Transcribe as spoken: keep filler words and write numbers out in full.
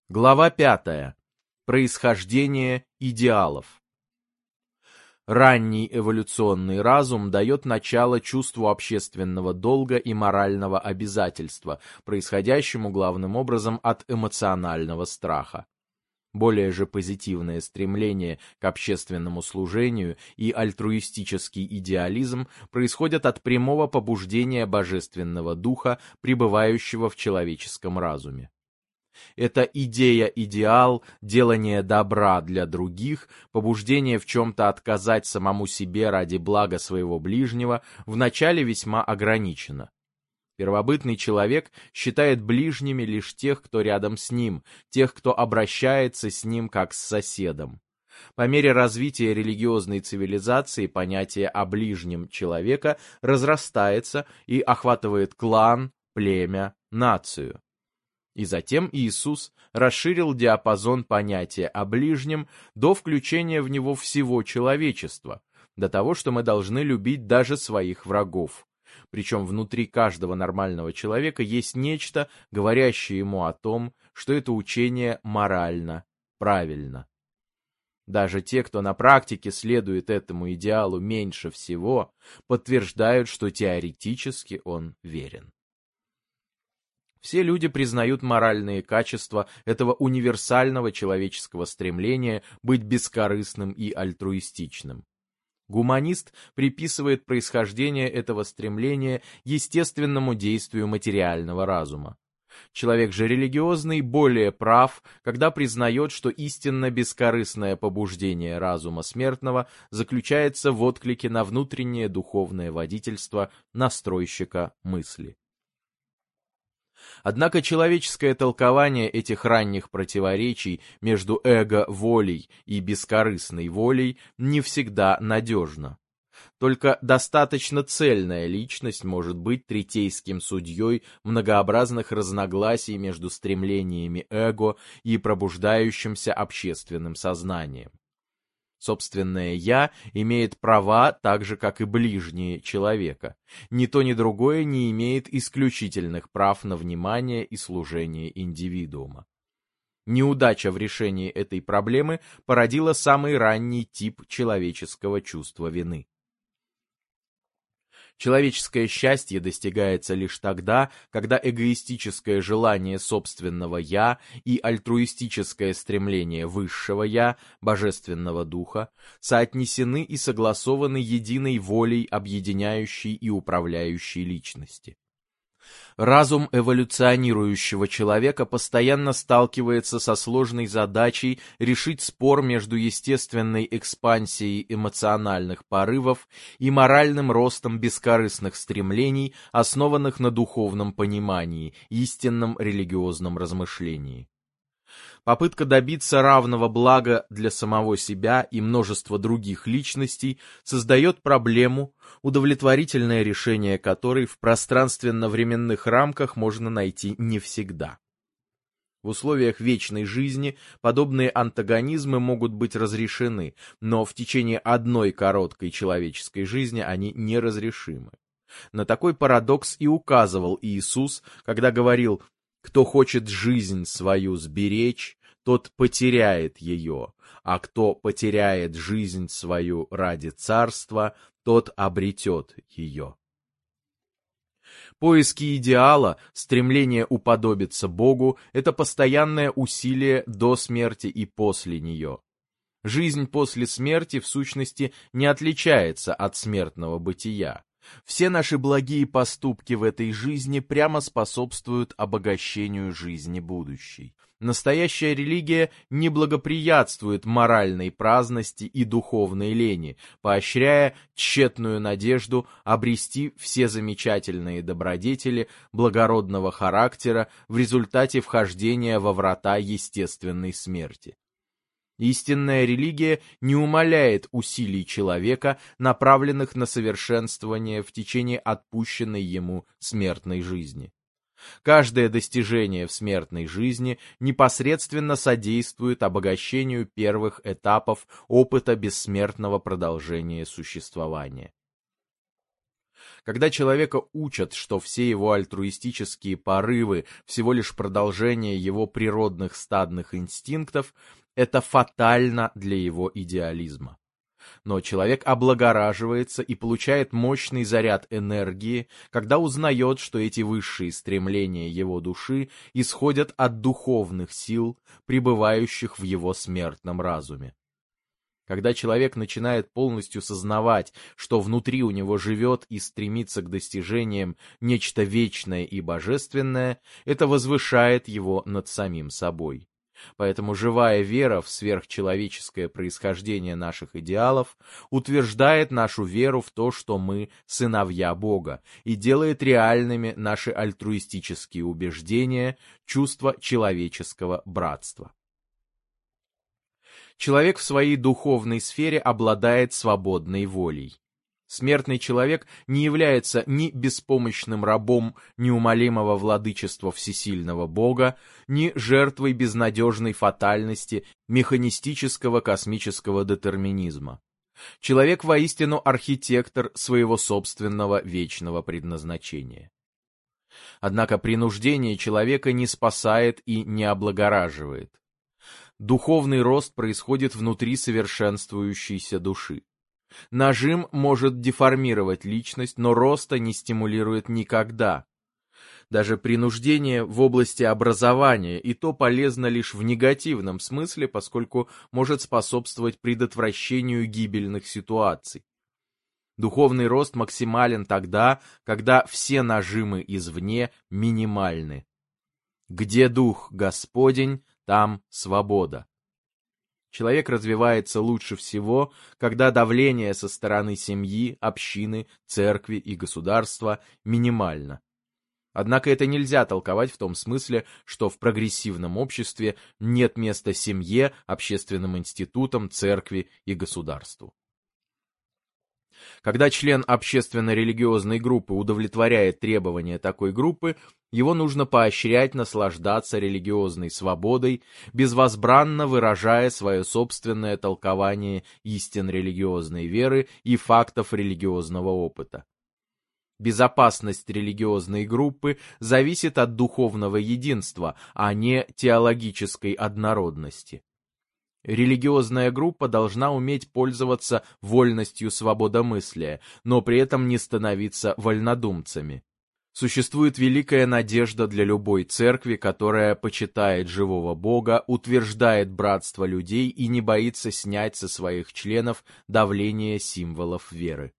Глава пятая. Происхождение идеалов. Ранний эволюционный разум дает начало чувству общественного долга и морального обязательства, происходящему главным образом от эмоционального страха. Более же позитивное стремление к общественному служению и альтруистический идеализм происходят от прямого побуждения божественного духа, пребывающего в человеческом разуме. Эта идея-идеал, делание добра для других, побуждение в чем-то отказать самому себе ради блага своего ближнего, вначале весьма ограничено. Первобытный человек считает ближними лишь тех, кто рядом с ним, тех, кто обращается с ним как с соседом. По мере развития религиозной цивилизации понятие о ближнем человека разрастается и охватывает клан, племя, нацию. И затем Иисус расширил диапазон понятия о ближнем до включения в него всего человечества, до того, что мы должны любить даже своих врагов. Причем внутри каждого нормального человека есть нечто, говорящее ему о том, что это учение морально правильно. Даже те, кто на практике следует этому идеалу меньше всего, подтверждают, что теоретически он верен. Все люди признают моральные качества этого универсального человеческого стремления быть бескорыстным и альтруистичным. Гуманист приписывает происхождение этого стремления естественному действию материального разума. Человек же религиозный более прав, когда признает, что истинно бескорыстное побуждение разума смертного заключается в отклике на внутреннее духовное водительство настройщика мысли. Однако человеческое толкование этих ранних противоречий между эго-волей и бескорыстной волей не всегда надежно. Только достаточно цельная личность может быть третейским судьей многообразных разногласий между стремлениями эго и пробуждающимся общественным сознанием. Собственное «я» имеет права так же, как и ближние человека. Ни то, ни другое не имеет исключительных прав на внимание и служение индивидуума. Неудача в решении этой проблемы породила самый ранний тип человеческого чувства вины. Человеческое счастье достигается лишь тогда, когда эгоистическое желание собственного «я» и альтруистическое стремление высшего «я», божественного духа, соотнесены и согласованы единой волей объединяющей и управляющей личности. Разум эволюционирующего человека постоянно сталкивается со сложной задачей решить спор между естественной экспансией эмоциональных порывов и моральным ростом бескорыстных стремлений, основанных на духовном понимании, истинном религиозном размышлении. Попытка добиться равного блага для самого себя и множества других личностей создает проблему, удовлетворительное решение которой в пространственно-временных рамках можно найти не всегда. В условиях вечной жизни подобные антагонизмы могут быть разрешены, но в течение одной короткой человеческой жизни они неразрешимы. На такой парадокс и указывал Иисус, когда говорил: «Кто хочет жизнь свою сберечь, тот потеряет ее, а кто потеряет жизнь свою ради царства, тот обретет ее». Поиски идеала, стремление уподобиться Богу – это постоянное усилие до смерти и после нее. Жизнь после смерти, в сущности, не отличается от смертного бытия. Все наши благие поступки в этой жизни прямо способствуют обогащению жизни будущей. Настоящая религия не благоприятствует моральной праздности и духовной лени, поощряя тщетную надежду обрести все замечательные добродетели благородного характера в результате вхождения во врата естественной смерти. Истинная религия не умаляет усилий человека, направленных на совершенствование в течение отпущенной ему смертной жизни. Каждое достижение в смертной жизни непосредственно содействует обогащению первых этапов опыта бессмертного продолжения существования. Когда человека учат, что все его альтруистические порывы всего лишь продолжение его природных стадных инстинктов, это фатально для его идеализма. Но человек облагораживается и получает мощный заряд энергии, когда узнает, что эти высшие стремления его души исходят от духовных сил, пребывающих в его смертном разуме. Когда человек начинает полностью сознавать, что внутри у него живет и стремится к достижениям нечто вечное и божественное, это возвышает его над самим собой. Поэтому живая вера в сверхчеловеческое происхождение наших идеалов утверждает нашу веру в то, что мы сыновья Бога, и делает реальными наши альтруистические убеждения, чувство человеческого братства. Человек в своей духовной сфере обладает свободной волей. Смертный человек не является ни беспомощным рабом неумолимого владычества всесильного Бога, ни жертвой безнадежной фатальности механистического космического детерминизма. Человек воистину архитектор своего собственного вечного предназначения. Однако принуждение человека не спасает и не облагораживает. Духовный рост происходит внутри совершенствующейся души. Нажим может деформировать личность, но роста не стимулирует никогда. Даже принуждение в области образования и то полезно лишь в негативном смысле, поскольку может способствовать предотвращению гибельных ситуаций. Духовный рост максимален тогда, когда все нажимы извне минимальны. Где дух Господень, там свобода. Человек развивается лучше всего, когда давление со стороны семьи, общины, церкви и государства минимально. Однако это нельзя толковать в том смысле, что в прогрессивном обществе нет места семье, общественным институтам, церкви и государству. Когда член общественно-религиозной группы удовлетворяет требования такой группы, его нужно поощрять наслаждаться религиозной свободой, безвозбранно выражая свое собственное толкование истин религиозной веры и фактов религиозного опыта. Безопасность религиозной группы зависит от духовного единства, а не теологической однородности. Религиозная группа должна уметь пользоваться вольностью свободомыслия, но при этом не становиться вольнодумцами. Существует великая надежда для любой церкви, которая почитает живого Бога, утверждает братство людей и не боится снять со своих членов давление символов веры.